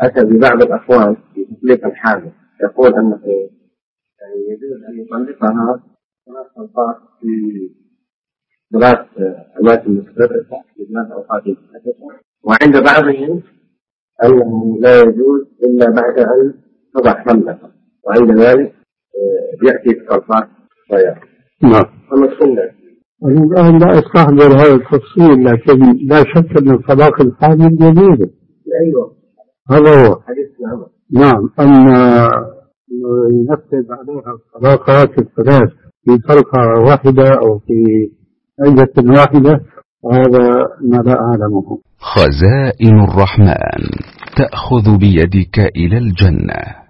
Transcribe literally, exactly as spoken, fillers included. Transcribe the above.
أتى ببعض الأقوال في تطليق الحامل، يقول أنه يعني يجوز أن يطلقها ثلاث طلقات في ثلاث أماكن مختلفة في ثلاث أوقات مختلفة، وعند بعضهم أنه لا يجوز إلا بعد أن تضع حملها، وعند ذلك يأتي بطلقات صغيرة. نعم. أما السنة الآن لا أستحضر هذا التفصيل، لكن لا شك أن طلاق الحامل يجوز. أيوة هذا هو حديث. نعم. نعم. أما ينفذ عليها الطلاقات الثلاث في طلقة واحدة أو في عدة واحدة، هذا ما لا أعلمه. خزائن الرحمن تأخذ بيدك إلى الجنة.